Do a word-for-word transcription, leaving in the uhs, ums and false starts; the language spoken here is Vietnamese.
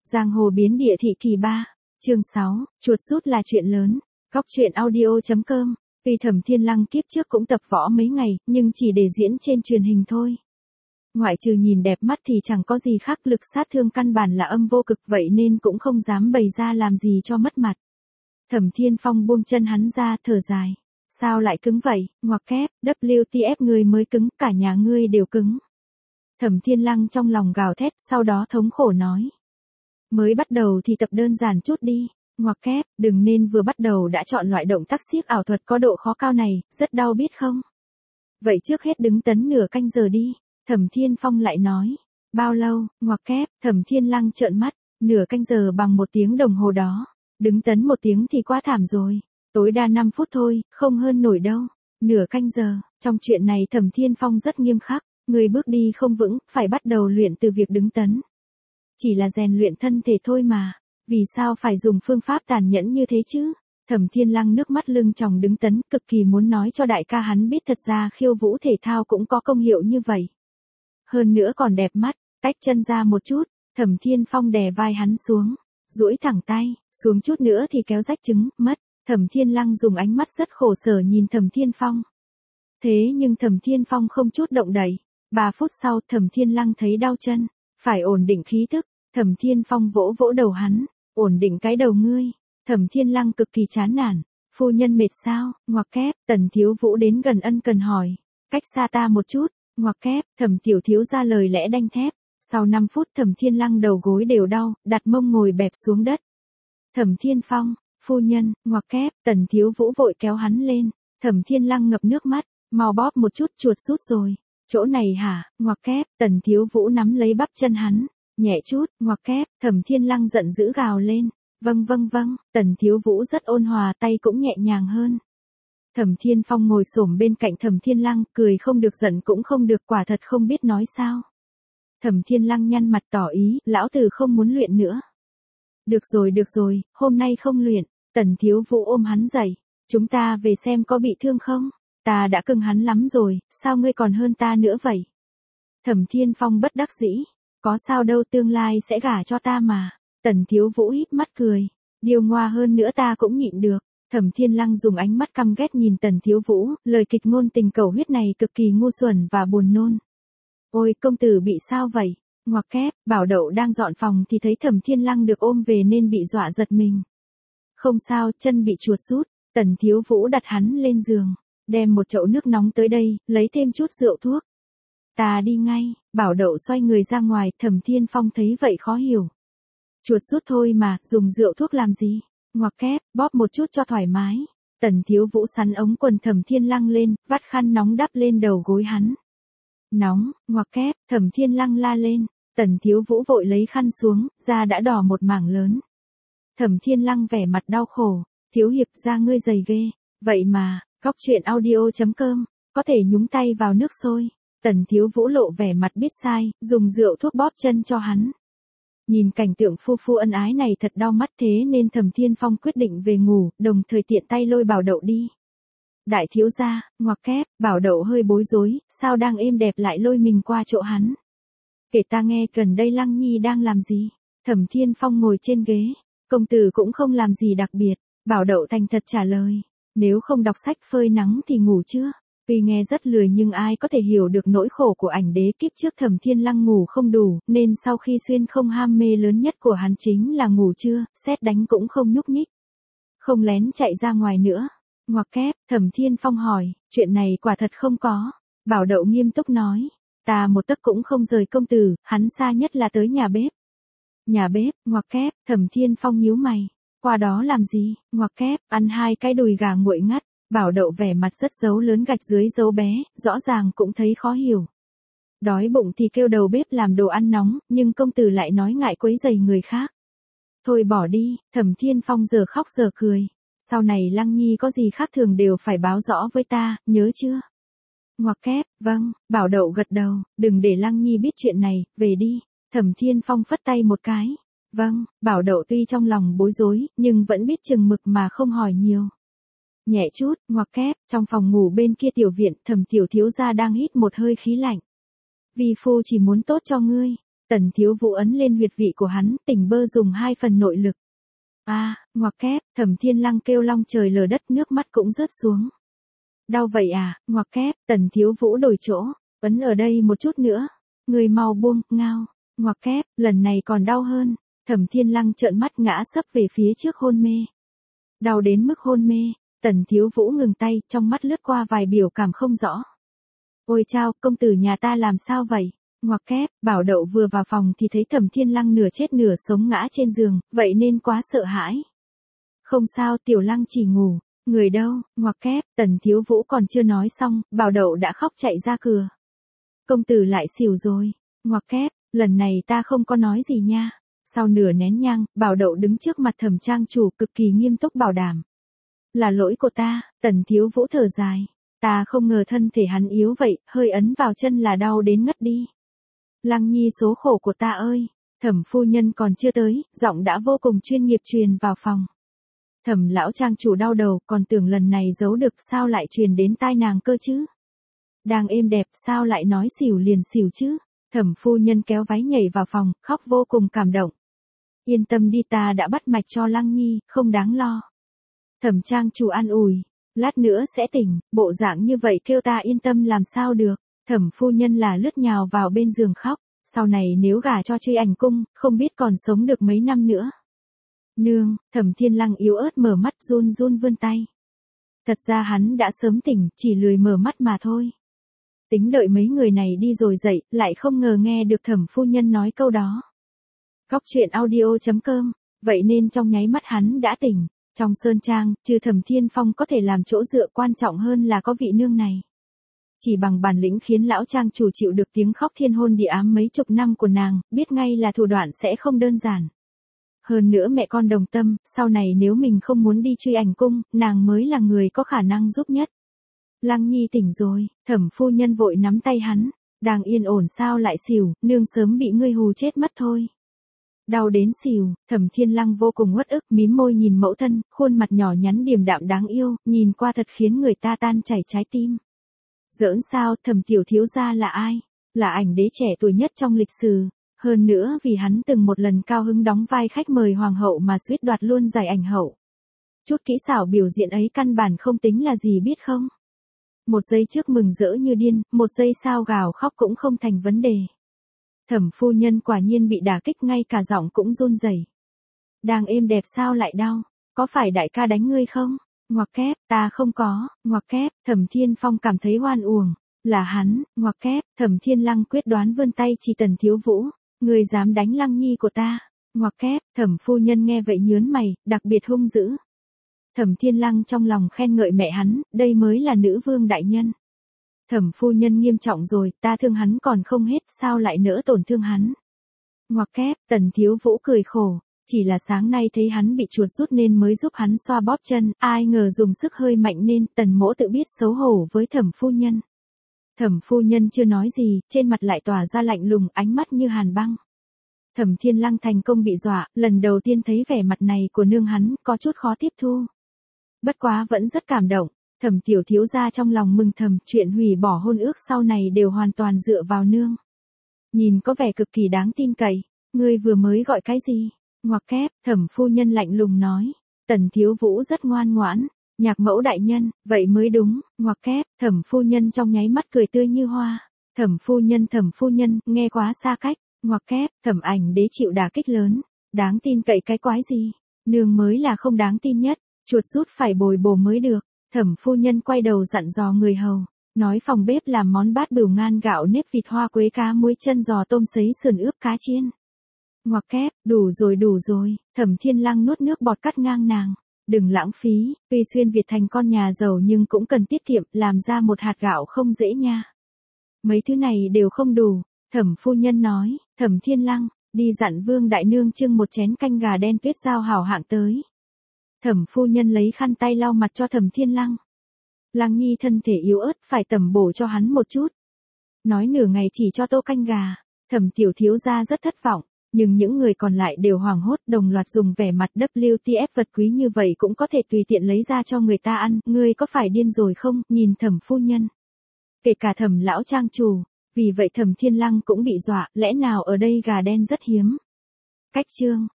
Giang hồ biến địa thị kỳ ba, chương sáu, chuột rút là chuyện lớn. Góc truyện audio chấm com. Tuy Thẩm Thiên Lăng kiếp trước cũng tập võ mấy ngày, nhưng chỉ để diễn trên truyền hình thôi. Ngoại trừ nhìn đẹp mắt thì chẳng có gì khác, lực sát thương căn bản là âm vô cực, vậy nên cũng không dám bày ra làm gì cho mất mặt. Thẩm Thiên Phong buông chân hắn ra, thở dài. Sao lại cứng vậy, ngoặc kép, W T F người mới cứng, cả nhà ngươi đều cứng. Thẩm Thiên Lăng trong lòng gào thét, sau đó thống khổ nói. Mới bắt đầu thì tập đơn giản chút đi, ngoặc kép, đừng nên vừa bắt đầu đã chọn loại động tác siếc ảo thuật có độ khó cao này, rất đau biết không? Vậy trước hết đứng tấn nửa canh giờ đi, Thẩm Thiên Phong lại nói. Bao lâu, ngoặc kép, Thẩm Thiên Lăng trợn mắt, nửa canh giờ bằng một tiếng đồng hồ đó, đứng tấn một tiếng thì quá thảm rồi, tối đa năm phút thôi, không hơn nổi đâu, nửa canh giờ, trong chuyện này Thẩm Thiên Phong rất nghiêm khắc, người bước đi không vững, phải bắt đầu luyện từ việc đứng tấn. Chỉ là rèn luyện thân thể thôi mà, vì sao phải dùng phương pháp tàn nhẫn như thế chứ? Thẩm Thiên Lăng nước mắt lưng tròng đứng tấn, cực kỳ muốn nói cho đại ca hắn biết thật ra khiêu vũ thể thao cũng có công hiệu như vậy. Hơn nữa còn đẹp mắt, tách chân ra một chút, Thẩm Thiên Phong đè vai hắn xuống, duỗi thẳng tay, xuống chút nữa thì kéo rách trứng, mất. Thẩm Thiên Lăng dùng ánh mắt rất khổ sở nhìn Thẩm Thiên Phong. Thế nhưng Thẩm Thiên Phong không chút động đậy. Ba phút sau Thẩm Thiên Lăng thấy đau chân, phải ổn định khí thức. Thẩm Thiên Phong vỗ vỗ đầu hắn, ổn định cái đầu ngươi. Thẩm Thiên Lăng cực kỳ chán nản, phu nhân mệt sao? Ngoặc kép, Tần Thiếu Vũ đến gần ân cần hỏi, cách xa ta một chút. Ngoặc kép, Thẩm tiểu thiếu ra lời lẽ đanh thép. Sau năm phút Thẩm Thiên Lăng đầu gối đều đau, đặt mông ngồi bẹp xuống đất. Thẩm Thiên Phong, phu nhân, ngoặc kép, Tần Thiếu Vũ vội kéo hắn lên. Thẩm Thiên Lăng ngập nước mắt, mau bóp một chút, chuột rút rồi. Chỗ này hả? Ngoặc kép, Tần Thiếu Vũ nắm lấy bắp chân hắn, nhẹ chút, ngoặc kép, Thẩm Thiên Lăng giận dữ gào lên. Vâng vâng vâng, Tần Thiếu Vũ rất ôn hòa, tay cũng nhẹ nhàng hơn. Thẩm Thiên Phong ngồi xổm bên cạnh Thẩm Thiên Lăng, cười không được giận cũng không được, quả thật không biết nói sao. Thẩm Thiên Lăng nhăn mặt tỏ ý, lão tử không muốn luyện nữa. Được rồi được rồi, hôm nay không luyện. Tần Thiếu Vũ ôm hắn dậy, chúng ta về xem có bị thương không? Ta đã cưng hắn lắm rồi, sao ngươi còn hơn ta nữa vậy? Thẩm Thiên Phong bất đắc dĩ, có sao đâu, tương lai sẽ gả cho ta mà. Tần Thiếu Vũ híp mắt cười, điều ngoa hơn nữa ta cũng nhịn được. Thẩm Thiên Lăng dùng ánh mắt căm ghét nhìn Tần Thiếu Vũ, lời kịch ngôn tình cầu huyết này cực kỳ ngu xuẩn và buồn nôn. Ôi, công tử bị sao vậy? Ngoặc kép, Bảo Đậu đang dọn phòng thì thấy Thẩm Thiên Lăng được ôm về nên bị dọa giật mình. Không sao, chân bị chuột rút. Tần Thiếu Vũ đặt hắn lên giường, đem một chậu nước nóng tới đây, lấy thêm chút rượu thuốc. Ta đi ngay. Bảo Đậu xoay người ra ngoài, Thẩm Thiên Phong thấy vậy khó hiểu. Chuột rút thôi mà, dùng rượu thuốc làm gì? Ngoặc kép, bóp một chút cho thoải mái. Tần Thiếu Vũ sắn ống quần Thẩm Thiên Lăng lên, vắt khăn nóng đắp lên đầu gối hắn. Nóng, ngoặc kép, Thẩm Thiên Lăng la lên. Tần Thiếu Vũ vội lấy khăn xuống, da đã đỏ một mảng lớn. Thẩm Thiên Lăng vẻ mặt đau khổ, thiếu hiệp da ngươi dày ghê, vậy mà, góc truyện audio chấm com, có thể nhúng tay vào nước sôi. Tần Thiếu Vũ lộ vẻ mặt biết sai, dùng rượu thuốc bóp chân cho hắn. Nhìn cảnh tượng phu phu ân ái này thật đau mắt, thế nên Thẩm Thiên Phong quyết định về ngủ, đồng thời tiện tay lôi Bảo Đậu đi. Đại thiếu gia, ngoặc kép, Bảo Đậu hơi bối rối, sao đang êm đẹp lại lôi mình qua chỗ hắn. Kể ta nghe, gần đây Lăng Nhi đang làm gì? Thẩm Thiên Phong ngồi trên ghế, công tử cũng không làm gì đặc biệt. Bảo Đậu thành thật trả lời, nếu không đọc sách phơi nắng thì ngủ chưa? Tuy nghe rất lười nhưng ai có thể hiểu được nỗi khổ của ảnh đế, kiếp trước Thẩm Thiên Lăng ngủ không đủ, nên sau khi xuyên không ham mê lớn nhất của hắn chính là ngủ trưa, sét đánh cũng không nhúc nhích. Không lén chạy ra ngoài nữa. Ngoặc kép, Thẩm Thiên Phong hỏi, chuyện này quả thật không có. Bảo Đậu nghiêm túc nói, ta một tấc cũng không rời công tử, hắn xa nhất là tới nhà bếp. Nhà bếp, ngoặc kép, Thẩm Thiên Phong nhíu mày. Qua đó làm gì? Ngoặc kép, ăn hai cái đùi gà nguội ngắt. Bảo Đậu vẻ mặt rất dấu lớn gạch dưới dấu bé, rõ ràng cũng thấy khó hiểu. Đói bụng thì kêu đầu bếp làm đồ ăn nóng, nhưng công tử lại nói ngại quấy rầy người khác. Thôi bỏ đi. Thẩm Thiên Phong giờ khóc giờ cười. Sau này Lăng Nhi có gì khác thường đều phải báo rõ với ta, nhớ chưa? Ngoặc kép, vâng. Bảo Đậu gật đầu, đừng để Lăng Nhi biết chuyện này, về đi. Thẩm Thiên Phong phất tay một cái. Vâng. Bảo Đậu tuy trong lòng bối rối, nhưng vẫn biết chừng mực mà không hỏi nhiều. Nhẹ chút, ngoặc kép, trong phòng ngủ bên kia tiểu viện, Thẩm tiểu thiếu gia đang hít một hơi khí lạnh. Vi phu chỉ muốn tốt cho ngươi. Tần Thiếu Vũ ấn lên huyệt vị của hắn, tỉnh bơ dùng hai phần nội lực. A, à, ngoặc kép, Thẩm Thiên Lăng kêu long trời lở đất, nước mắt cũng rớt xuống. Đau vậy à, ngoặc kép, Tần Thiếu Vũ đổi chỗ, ấn ở đây một chút nữa. Người mau buông, ngao, ngoặc kép, lần này còn đau hơn. Thẩm Thiên Lăng trợn mắt ngã sấp về phía trước hôn mê. Đau đến mức hôn mê, Tần Thiếu Vũ ngừng tay, trong mắt lướt qua vài biểu cảm không rõ. Ôi chao, công tử nhà ta làm sao vậy? Ngoặc kép, Bảo Đậu vừa vào phòng thì thấy Thẩm Thiên Lăng nửa chết nửa sống ngã trên giường, vậy nên quá sợ hãi. Không sao, Tiểu Lăng chỉ ngủ, người đâu? Ngoặc kép, Tần Thiếu Vũ còn chưa nói xong, Bảo Đậu đã khóc chạy ra cửa. Công tử lại xỉu rồi. Ngoặc kép, lần này ta không có nói gì nha. Sau nửa nén nhang, Bảo Đậu đứng trước mặt Thẩm trang chủ cực kỳ nghiêm túc bảo đảm. Là lỗi của ta, Tần Thiếu Vũ thở dài. Ta không ngờ thân thể hắn yếu vậy, hơi ấn vào chân là đau đến ngất đi. Lăng Nhi số khổ của ta ơi, Thẩm phu nhân còn chưa tới, giọng đã vô cùng chuyên nghiệp truyền vào phòng. Thẩm lão trang chủ đau đầu, còn tưởng lần này giấu được sao lại truyền đến tai nàng cơ chứ. Đang êm đẹp sao lại nói xỉu liền xỉu chứ. Thẩm phu nhân kéo váy nhảy vào phòng, khóc vô cùng cảm động. Yên tâm đi, ta đã bắt mạch cho Lăng Nhi, không đáng lo. Thẩm trang chủ an ủi, lát nữa sẽ tỉnh, bộ dạng như vậy kêu ta yên tâm làm sao được. Thẩm phu nhân là lướt nhào vào bên giường khóc, sau này nếu gả cho Truy Ảnh cung, không biết còn sống được mấy năm nữa. Nương, Thẩm Thiên Lăng yếu ớt mở mắt run run vươn tay. Thật ra hắn đã sớm tỉnh, chỉ lười mở mắt mà thôi. Tính đợi mấy người này đi rồi dậy, lại không ngờ nghe được Thẩm phu nhân nói câu đó. Góc truyện audio chấm com, vậy nên trong nháy mắt hắn đã tỉnh. Trong sơn trang, trừ Thẩm Thiên Phong có thể làm chỗ dựa, quan trọng hơn là có vị nương này. Chỉ bằng bản lĩnh khiến lão trang chủ chịu được tiếng khóc thiên hôn địa ám mấy chục năm của nàng, biết ngay là thủ đoạn sẽ không đơn giản. Hơn nữa mẹ con đồng tâm, sau này nếu mình không muốn đi Truy Ảnh cung, nàng mới là người có khả năng giúp nhất. Lăng Nhi tỉnh rồi, Thẩm phu nhân vội nắm tay hắn, đang yên ổn sao lại xỉu, nương sớm bị ngươi hù chết mất thôi. Đau đến xỉu, Thẩm Thiên Lăng vô cùng uất ức, mím môi nhìn mẫu thân, khuôn mặt nhỏ nhắn điềm đạm đáng yêu, nhìn qua thật khiến người ta tan chảy trái tim. Giỡn sao, Thẩm tiểu thiếu gia là ai? Là ảnh đế trẻ tuổi nhất trong lịch sử. Hơn nữa vì hắn từng một lần cao hứng đóng vai khách mời hoàng hậu mà suýt đoạt luôn giải ảnh hậu. Chút kỹ xảo biểu diễn ấy căn bản không tính là gì biết không? Một giây trước mừng rỡ như điên, một giây sau gào khóc cũng không thành vấn đề. Thẩm phu nhân quả nhiên bị đả kích, ngay cả giọng cũng run rẩy. Đang êm đẹp sao lại đau? Có phải đại ca đánh ngươi không? Ngoặc kép, ta không có. Ngoặc kép, Thẩm Thiên Phong cảm thấy hoan uổng. Là hắn. Ngoặc kép, Thẩm Thiên Lăng quyết đoán vươn tay chỉ Tần Thiếu Vũ. Ngươi dám đánh Lăng Nhi của ta? Ngoặc kép, Thẩm phu nhân nghe vậy nhớn mày, đặc biệt hung dữ. Thẩm Thiên Lăng trong lòng khen ngợi mẹ hắn, đây mới là nữ vương đại nhân. Thẩm phu nhân nghiêm trọng rồi, ta thương hắn còn không hết, sao lại nỡ tổn thương hắn? Ngoặc kép, Tần Thiếu Vũ cười khổ, chỉ là sáng nay thấy hắn bị chuột rút nên mới giúp hắn xoa bóp chân, ai ngờ dùng sức hơi mạnh nên Tần mỗ tự biết xấu hổ với Thẩm phu nhân. Thẩm phu nhân chưa nói gì, trên mặt lại tỏa ra lạnh lùng, ánh mắt như hàn băng. Thẩm Thiên Lăng thành công bị dọa, lần đầu tiên thấy vẻ mặt này của nương hắn, có chút khó tiếp thu. Bất quá vẫn rất cảm động, Thẩm tiểu thiếu gia trong lòng mừng thầm, chuyện hủy bỏ hôn ước sau này đều hoàn toàn dựa vào nương. Nhìn có vẻ cực kỳ đáng tin cậy, ngươi vừa mới gọi cái gì? Ngoặc kép, Thẩm phu nhân lạnh lùng nói, Tần Thiếu Vũ rất ngoan ngoãn, nhạc mẫu đại nhân, vậy mới đúng. Ngoặc kép, Thẩm phu nhân trong nháy mắt cười tươi như hoa. Thẩm phu nhân Thẩm phu nhân, nghe quá xa cách. Ngoặc kép, Thẩm ảnh đế chịu đả kích lớn, đáng tin cậy cái quái gì? Nương mới là không đáng tin nhất, chuột rút phải bồi bổ mới được. Thẩm phu nhân quay đầu dặn dò người hầu, nói phòng bếp làm món bát bửu ngan gạo nếp vịt hoa quế cá muối chân giò tôm sấy sườn ướp cá chiên. Ngoặc kép, đủ rồi đủ rồi, Thẩm Thiên Lăng nuốt nước bọt cắt ngang nàng. Đừng lãng phí, tuy xuyên Việt thành con nhà giàu nhưng cũng cần tiết kiệm, làm ra một hạt gạo không dễ nha. Mấy thứ này đều không đủ, Thẩm phu nhân nói. Thẩm Thiên Lăng, đi dặn Vương đại nương trưng một chén canh gà đen tuyết giao hảo hạng tới. Thẩm phu nhân lấy khăn tay lau mặt cho Thẩm Thiên Lăng. Lăng Nhi thân thể yếu ớt, phải tẩm bổ cho hắn một chút. Nói nửa ngày chỉ cho tô canh gà, Thẩm tiểu thiếu gia rất thất vọng, nhưng những người còn lại đều hoảng hốt, đồng loạt dùng vẻ mặt W T F vật quý như vậy cũng có thể tùy tiện lấy ra cho người ta ăn, ngươi có phải điên rồi không? Nhìn Thẩm phu nhân, kể cả Thẩm lão trang chủ, Vì vậy Thẩm Thiên Lăng cũng bị dọa, lẽ nào ở đây gà đen rất hiếm. Cách chương